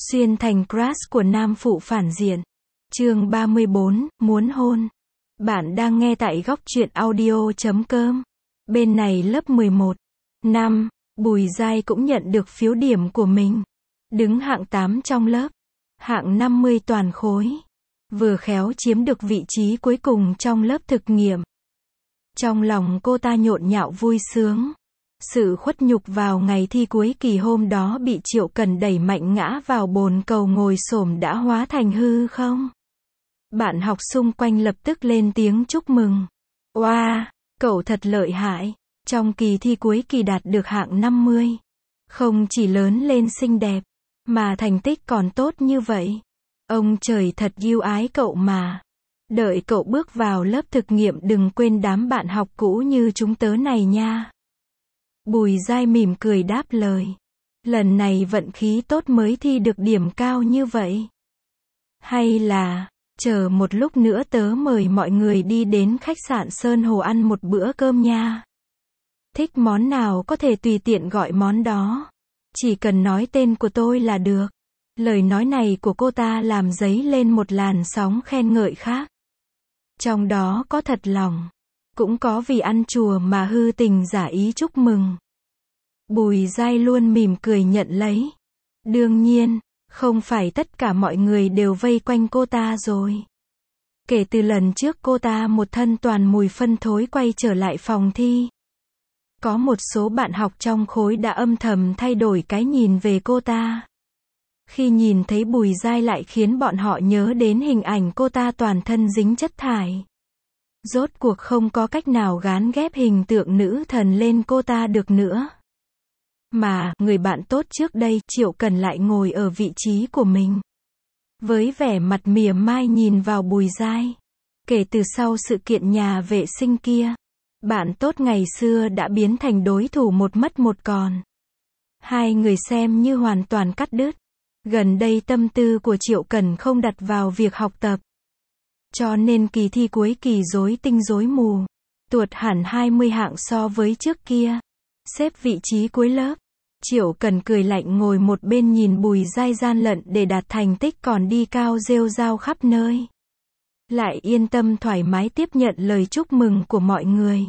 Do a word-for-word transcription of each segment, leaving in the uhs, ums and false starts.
Xuyên thành crush của nam phụ phản diện. Chương ba mươi bốn, muốn hôn. Bạn đang nghe tại góc truyện audio chấm com. Bên này lớp mười một. Năm, Bùi Giai cũng nhận được phiếu điểm của mình. Đứng hạng tám trong lớp. Hạng năm mươi toàn khối. Vừa khéo chiếm được vị trí cuối cùng trong lớp thực nghiệm. Trong lòng cô ta nhộn nhạo vui sướng. Sự khuất nhục vào ngày thi cuối kỳ hôm đó bị Triệu Cần đẩy mạnh ngã vào bồn cầu ngồi xổm đã hóa thành hư không. Bạn học xung quanh lập tức lên tiếng chúc mừng. Oa, wow, cậu thật lợi hại. Trong kỳ thi cuối kỳ đạt được hạng năm mươi. Không chỉ lớn lên xinh đẹp, mà thành tích còn tốt như vậy. Ông trời thật yêu ái cậu mà. Đợi cậu bước vào lớp thực nghiệm đừng quên đám bạn học cũ như chúng tớ này nha. Bùi Giai mỉm cười đáp lời. Lần này vận khí tốt mới thi được điểm cao như vậy. Hay là, chờ một lúc nữa tớ mời mọi người đi đến khách sạn Sơn Hồ ăn một bữa cơm nha. Thích món nào có thể tùy tiện gọi món đó. Chỉ cần nói tên của tôi là được. Lời nói này của cô ta làm dấy lên một làn sóng khen ngợi khác. Trong đó có thật lòng. Cũng có vì ăn chùa mà hư tình giả ý chúc mừng. Bùi Giai luôn mỉm cười nhận lấy. Đương nhiên, không phải tất cả mọi người đều vây quanh cô ta rồi. Kể từ lần trước cô ta một thân toàn mùi phân thối quay trở lại phòng thi. Có một số bạn học trong khối đã âm thầm thay đổi cái nhìn về cô ta. Khi nhìn thấy Bùi Giai lại khiến bọn họ nhớ đến hình ảnh cô ta toàn thân dính chất thải. Rốt cuộc không có cách nào gán ghép hình tượng nữ thần lên cô ta được nữa. Mà, người bạn tốt trước đây, Triệu Cần lại ngồi ở vị trí của mình. Với vẻ mặt mỉa mai nhìn vào Bùi Giai. Kể từ sau sự kiện nhà vệ sinh kia, bạn tốt ngày xưa đã biến thành đối thủ một mất một còn. Hai người xem như hoàn toàn cắt đứt. Gần đây tâm tư của Triệu Cần không đặt vào việc học tập. Cho nên kỳ thi cuối kỳ rối tinh rối mù. Tuột hẳn hai mươi hạng so với trước kia. Xếp vị trí cuối lớp. Triệu Cần cười lạnh ngồi một bên nhìn Bùi Giai gian lận để đạt thành tích còn đi cao rêu rao khắp nơi. Lại yên tâm thoải mái tiếp nhận lời chúc mừng của mọi người.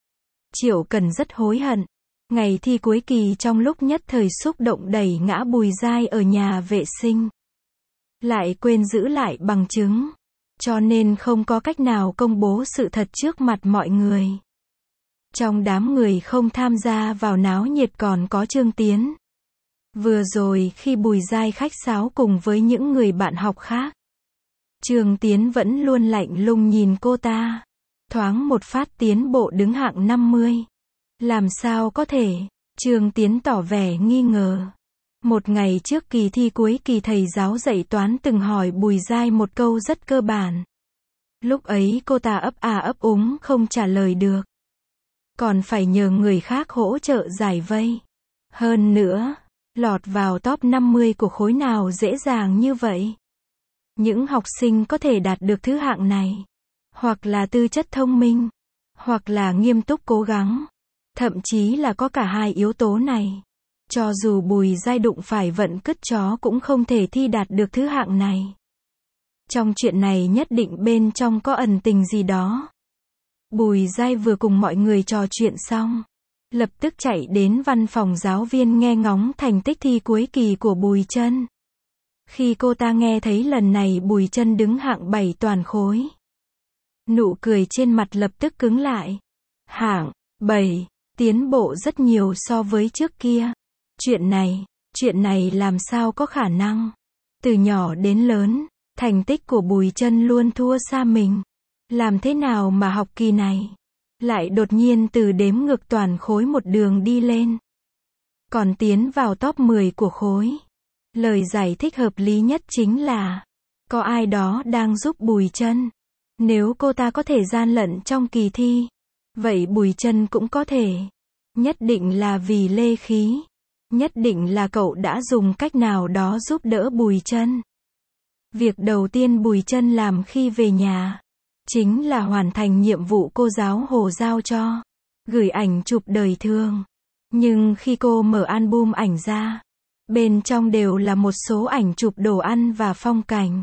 Triệu Cần rất hối hận. Ngày thi cuối kỳ trong lúc nhất thời xúc động đẩy ngã Bùi Giai ở nhà vệ sinh. Lại quên giữ lại bằng chứng. Cho nên không có cách nào công bố sự thật trước mặt mọi người. Trong đám người không tham gia vào náo nhiệt còn có Trương Tiến. Vừa rồi khi Bùi Giai khách sáo cùng với những người bạn học khác. Trương Tiến vẫn luôn lạnh lùng nhìn cô ta. Thoáng một phát tiến bộ đứng hạng năm mươi. Làm sao có thể? Trương Tiến tỏ vẻ nghi ngờ. Một ngày trước kỳ thi cuối kỳ thầy giáo dạy toán từng hỏi Bùi Giai một câu rất cơ bản. Lúc ấy cô ta ấp à ấp úng không trả lời được. Còn phải nhờ người khác hỗ trợ giải vây. Hơn nữa, lọt vào top năm mươi của khối nào dễ dàng như vậy. Những học sinh có thể đạt được thứ hạng này. Hoặc là tư chất thông minh. Hoặc là nghiêm túc cố gắng. Thậm chí là có cả hai yếu tố này. Cho dù Bùi Giai đụng phải vận cứt chó cũng không thể thi đạt được thứ hạng này. Trong chuyện này nhất định bên trong có ẩn tình gì đó. Bùi Giai vừa cùng mọi người trò chuyện xong. Lập tức chạy đến văn phòng giáo viên nghe ngóng thành tích thi cuối kỳ của Bùi Trân. Khi cô ta nghe thấy lần này Bùi Trân đứng hạng bảy toàn khối. Nụ cười trên mặt lập tức cứng lại. Hạng bảy, tiến bộ rất nhiều so với trước kia. Chuyện này, chuyện này làm sao có khả năng. Từ nhỏ đến lớn, thành tích của Bùi Trân luôn thua xa mình. Làm thế nào mà học kỳ này lại đột nhiên từ đếm ngược toàn khối một đường đi lên. Còn tiến vào top mười của khối. Lời giải thích hợp lý nhất chính là có ai đó đang giúp Bùi Trân. Nếu cô ta có thể gian lận trong kỳ thi, vậy Bùi Trân cũng có thể. Nhất định là vì lê khí. Nhất định là cậu đã dùng cách nào đó giúp đỡ Bùi Trân. Việc đầu tiên Bùi Trân làm khi về nhà chính là hoàn thành nhiệm vụ cô giáo Hồ giao cho. Gửi ảnh chụp đời thường. Nhưng khi cô mở album ảnh ra, Bên trong đều là một số ảnh chụp đồ ăn và phong cảnh.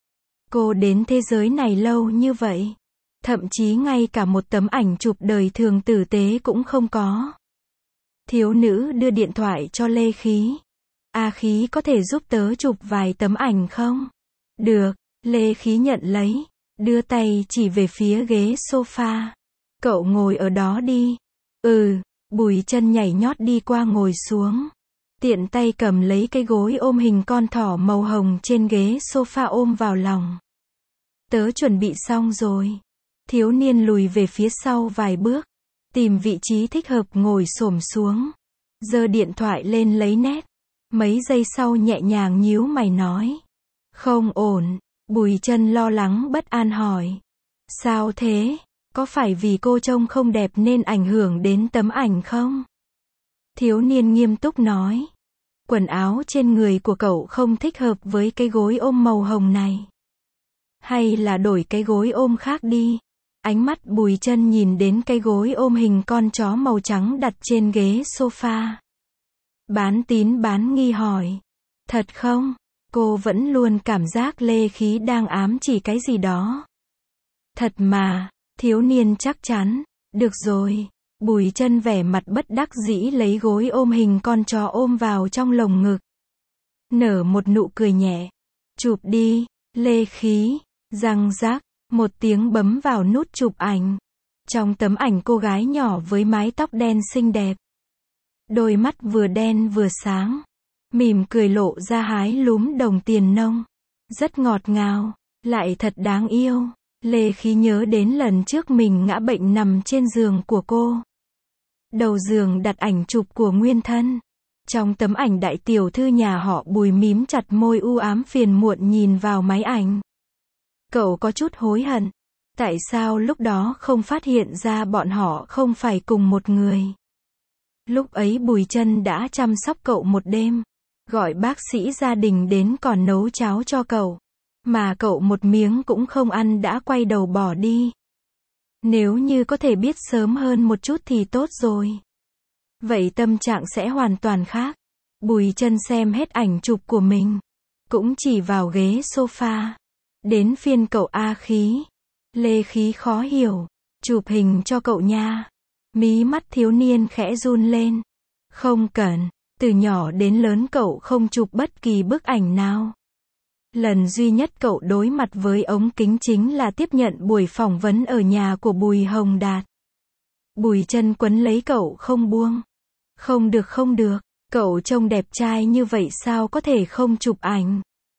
Cô đến thế giới này lâu như vậy, thậm chí ngay cả một tấm ảnh chụp đời thường tử tế cũng không có. Thiếu nữ đưa điện thoại cho Lê Khí. A Khí có thể giúp tớ chụp vài tấm ảnh không? Được, Lê Khí nhận lấy, đưa tay chỉ về phía ghế sofa. Cậu ngồi ở đó đi. Ừ, Bùi Chân nhảy nhót đi qua ngồi xuống. Tiện tay cầm lấy cái gối ôm hình con thỏ màu hồng trên ghế sofa ôm vào lòng. Tớ chuẩn bị xong rồi. Thiếu niên lùi về phía sau vài bước, tìm vị trí thích hợp ngồi xổm xuống, giơ điện thoại lên lấy nét. Mấy giây sau nhẹ nhàng nhíu mày nói. Không ổn. Bùi Chân lo lắng bất an hỏi. Sao thế? Có phải vì cô trông không đẹp nên ảnh hưởng đến tấm ảnh không? Thiếu niên nghiêm túc nói. Quần áo trên người của cậu không thích hợp với cái gối ôm màu hồng này. Hay là đổi cái gối ôm khác đi. Ánh mắt Bùi Chân nhìn đến cái gối ôm hình con chó màu trắng đặt trên ghế sofa. Bán tín bán nghi hỏi. Thật không? Cô vẫn luôn cảm giác Lê Khí đang ám chỉ cái gì đó. Thật mà, thiếu niên chắc chắn. Được rồi. Bùi Chân vẻ mặt bất đắc dĩ lấy gối ôm hình con chó ôm vào trong lồng ngực. Nở một nụ cười nhẹ. Chụp đi, Lê Khí. Răng rác, một tiếng bấm vào nút chụp ảnh. Trong tấm ảnh cô gái nhỏ với mái tóc đen xinh đẹp. Đôi mắt vừa đen vừa sáng. Mỉm cười lộ ra hái lúm đồng tiền nông. Rất ngọt ngào, lại thật đáng yêu. Lê Khí nhớ đến lần trước mình ngã bệnh nằm trên giường của cô. Đầu giường đặt ảnh chụp của nguyên thân. Trong tấm ảnh đại tiểu thư nhà họ Bùi mím chặt môi u ám phiền muộn nhìn vào máy ảnh. Cậu có chút hối hận. Tại sao lúc đó không phát hiện ra bọn họ không phải cùng một người? Lúc ấy Bùi Chân đã chăm sóc cậu một đêm. Gọi bác sĩ gia đình đến còn nấu cháo cho cậu. Mà cậu một miếng cũng không ăn đã quay đầu bỏ đi. Nếu như có thể biết sớm hơn một chút thì tốt rồi. Vậy tâm trạng sẽ hoàn toàn khác. Bùi Chân xem hết ảnh chụp của mình. Cũng chỉ vào ghế sofa. Đến phiên cậu A Khí. Lê Khí khó hiểu. Chụp hình cho cậu nha. Mí mắt thiếu niên khẽ run lên. Không cần. Từ nhỏ đến lớn cậu không chụp bất kỳ bức ảnh nào. Lần duy nhất cậu đối mặt với ống kính chính là tiếp nhận buổi phỏng vấn ở nhà của Bùi Hồng Đạt. Bùi Chân quấn lấy cậu không buông. Không được không được, cậu trông đẹp trai như vậy sao có thể không chụp ảnh.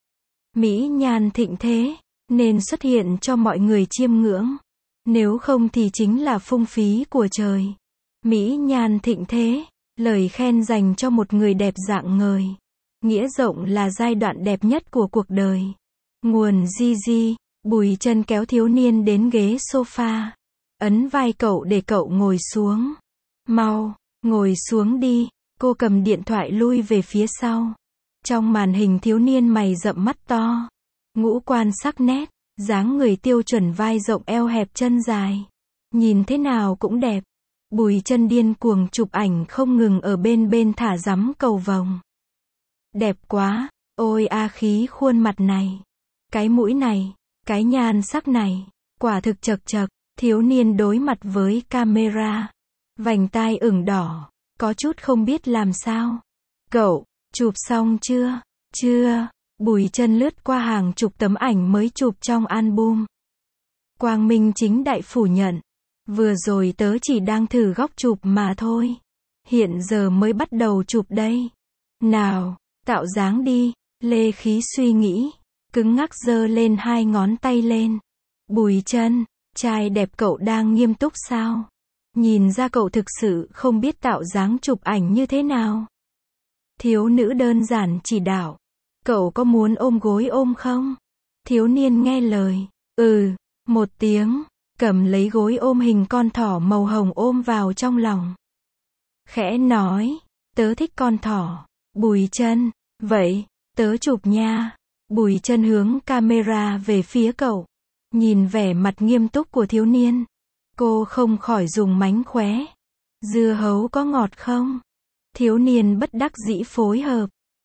Mỹ nhan thịnh thế, nên xuất hiện cho mọi người chiêm ngưỡng. Nếu không thì chính là phung phí của trời. Mỹ nhan thịnh thế, lời khen dành cho một người đẹp rạng ngời. Nghĩa rộng là giai đoạn đẹp nhất của cuộc đời. Nguồn Gigi. Bùi Chân kéo thiếu niên đến ghế sofa. Ấn vai cậu để cậu ngồi xuống. Mau, ngồi xuống đi. Cô cầm điện thoại lui về phía sau. Trong màn hình thiếu niên mày rậm mắt to. Ngũ quan sắc nét. Dáng người tiêu chuẩn vai rộng eo hẹp chân dài. Nhìn thế nào cũng đẹp. Bùi Chân điên cuồng chụp ảnh không ngừng ở bên bên thả rắm cầu vồng. Đẹp quá, ôi A Khí khuôn mặt này. Cái mũi này, cái nhan sắc này. Quả thực chật chật, thiếu niên đối mặt với camera. Vành tai ửng đỏ, có chút không biết làm sao. Cậu, chụp xong chưa? Chưa. Bùi Chân lướt qua hàng chục tấm ảnh mới chụp trong album. Quang minh chính đại phủ nhận. Vừa rồi tớ chỉ đang thử góc chụp mà thôi. Hiện giờ mới bắt đầu chụp đây. Nào, tạo dáng đi. Lê Khí suy nghĩ. Cứng ngắc giơ lên hai ngón tay lên. Bùi Chân, trai đẹp cậu đang nghiêm túc sao? Nhìn ra cậu thực sự không biết tạo dáng chụp ảnh như thế nào. Thiếu nữ đơn giản chỉ đạo. Cậu có muốn ôm gối ôm không? Thiếu niên nghe lời. Ừ, một tiếng. Cầm lấy gối ôm hình con thỏ màu hồng ôm vào trong lòng. Khẽ nói. Tớ thích con thỏ. Bùi Chân. Vậy, tớ chụp nha. Bùi Chân hướng camera về phía cậu. Nhìn vẻ mặt nghiêm túc của thiếu niên. Cô không khỏi dùng mánh khóe. Dưa hấu có ngọt không? Thiếu niên bất đắc dĩ phối hợp.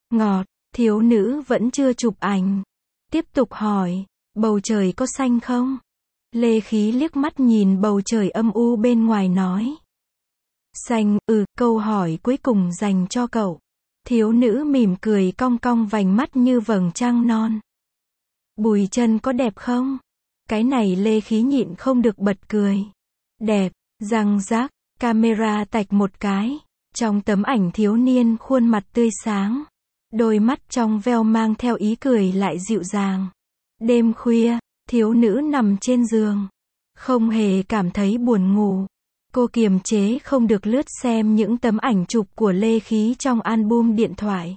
Ngọt, thiếu nữ vẫn chưa chụp ảnh. Tiếp tục hỏi, bầu trời có xanh không? Lê Khí liếc mắt nhìn bầu trời âm u bên ngoài nói. Xanh, ừ, câu hỏi cuối cùng dành cho cậu. Thiếu nữ mỉm cười cong cong vành mắt như vầng trăng non. Bùi Chân có đẹp không? Cái này Lê Khí nhịn không được bật cười. Đẹp, răng rác, camera tạch một cái. Trong tấm ảnh thiếu niên khuôn mặt tươi sáng. Đôi mắt trong veo mang theo ý cười lại dịu dàng. Đêm khuya, thiếu nữ nằm trên giường. Không hề cảm thấy buồn ngủ. Cô kiềm chế không được lướt xem những tấm ảnh chụp của Lê Khí trong album điện thoại.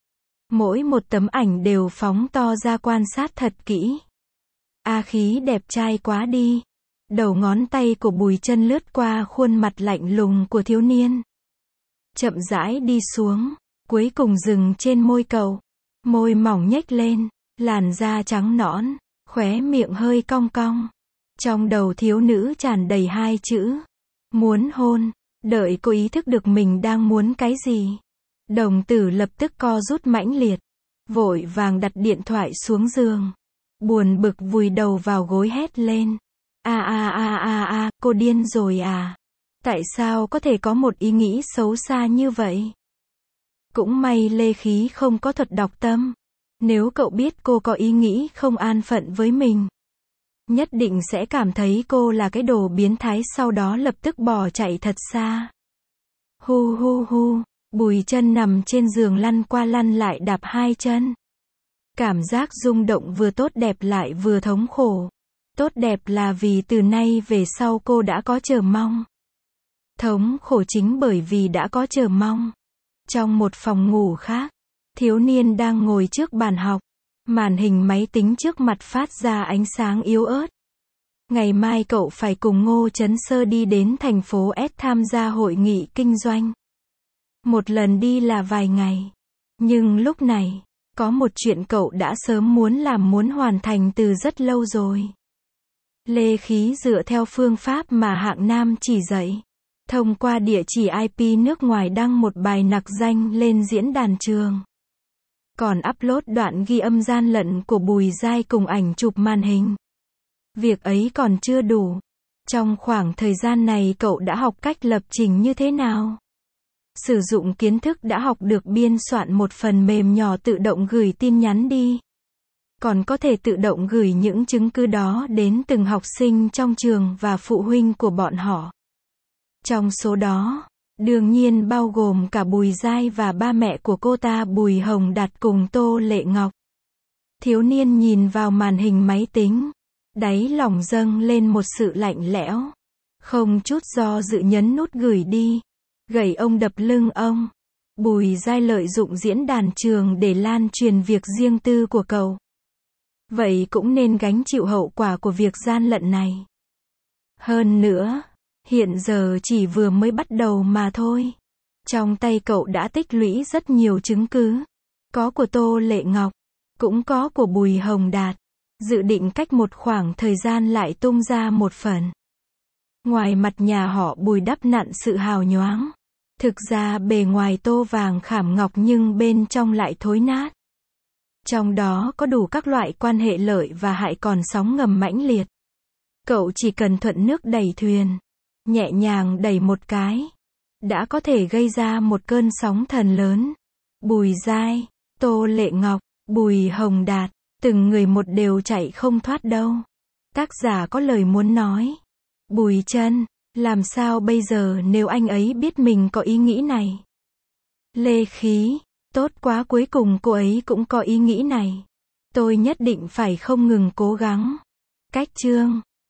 Mỗi một tấm ảnh đều phóng to ra quan sát thật kỹ. A Khí đẹp trai quá đi. Đầu ngón tay của Bùi Chân lướt qua khuôn mặt lạnh lùng của thiếu niên. Chậm rãi đi xuống, cuối cùng dừng trên môi cậu. Môi mỏng nhếch lên, làn da trắng nõn, khóe miệng hơi cong cong. Trong đầu thiếu nữ tràn đầy hai chữ. Muốn hôn. Đợi cô ý thức được mình đang muốn cái gì. Đồng tử lập tức co rút mãnh liệt. Vội vàng đặt điện thoại xuống giường. Buồn bực vùi đầu vào gối hét lên. A a a a a, cô điên rồi à? Tại sao có thể có một ý nghĩ xấu xa như vậy? Cũng may Lê Khí không có thuật đọc tâm. Nếu cậu biết cô có ý nghĩ không an phận với mình, nhất định sẽ cảm thấy cô là cái đồ biến thái, sau đó lập tức bỏ chạy thật xa. Hu hu hu, Bùi Chân nằm trên giường lăn qua lăn lại đạp hai chân. Cảm giác rung động vừa tốt đẹp lại vừa thống khổ. Tốt đẹp là vì từ nay về sau cô đã có chờ mong. Thống khổ chính bởi vì đã có chờ mong. Trong một phòng ngủ khác, thiếu niên đang ngồi trước bàn học. Màn hình máy tính trước mặt phát ra ánh sáng yếu ớt. Ngày mai cậu phải cùng Ngô Chấn Sơ đi đến thành phố S tham gia hội nghị kinh doanh. Một lần đi là vài ngày. Nhưng lúc này, có một chuyện cậu đã sớm muốn làm, muốn hoàn thành từ rất lâu rồi. Lê Khí dựa theo phương pháp mà Hạng Nam chỉ dạy. Thông qua địa chỉ I P nước ngoài đăng một bài nặc danh lên diễn đàn trường. Còn upload đoạn ghi âm gian lận của Bùi Giai cùng ảnh chụp màn hình. Việc ấy còn chưa đủ. Trong khoảng thời gian này cậu đã học cách lập trình như thế nào? Sử dụng kiến thức đã học được biên soạn một phần mềm nhỏ tự động gửi tin nhắn đi. Còn có thể tự động gửi những chứng cứ đó đến từng học sinh trong trường và phụ huynh của bọn họ. Trong số đó, đương nhiên bao gồm cả Bùi Giai và ba mẹ của cô ta Bùi Hồng Đạt cùng Tô Lệ Ngọc. Thiếu niên nhìn vào màn hình máy tính. Đáy lòng dâng lên một sự lạnh lẽo. Không chút do dự nhấn nút gửi đi. Gậy ông đập lưng ông. Bùi Giai lợi dụng diễn đàn trường để lan truyền việc riêng tư của cậu. Vậy cũng nên gánh chịu hậu quả của việc gian lận này. Hơn nữa, hiện giờ chỉ vừa mới bắt đầu mà thôi. Trong tay cậu đã tích lũy rất nhiều chứng cứ. Có của Tô Lệ Ngọc, cũng có của Bùi Hồng Đạt. Dự định cách một khoảng thời gian lại tung ra một phần. Ngoài mặt nhà họ Bùi đắp nặn sự hào nhoáng. Thực ra bề ngoài tô vàng khảm ngọc nhưng bên trong lại thối nát. Trong đó có đủ các loại quan hệ lợi và hại, còn sóng ngầm mãnh liệt. Cậu chỉ cần thuận nước đẩy thuyền, nhẹ nhàng đẩy một cái, đã có thể gây ra một cơn sóng thần lớn. Bùi Giai, Tô Lệ Ngọc, Bùi Hồng Đạt, từng người một đều chạy không thoát đâu. Tác giả có lời muốn nói. Bùi Chân, làm sao bây giờ nếu anh ấy biết mình có ý nghĩ này? Lê Khí, tốt quá, cuối cùng cô ấy cũng có ý nghĩ này. Tôi nhất định phải không ngừng cố gắng. Cách chương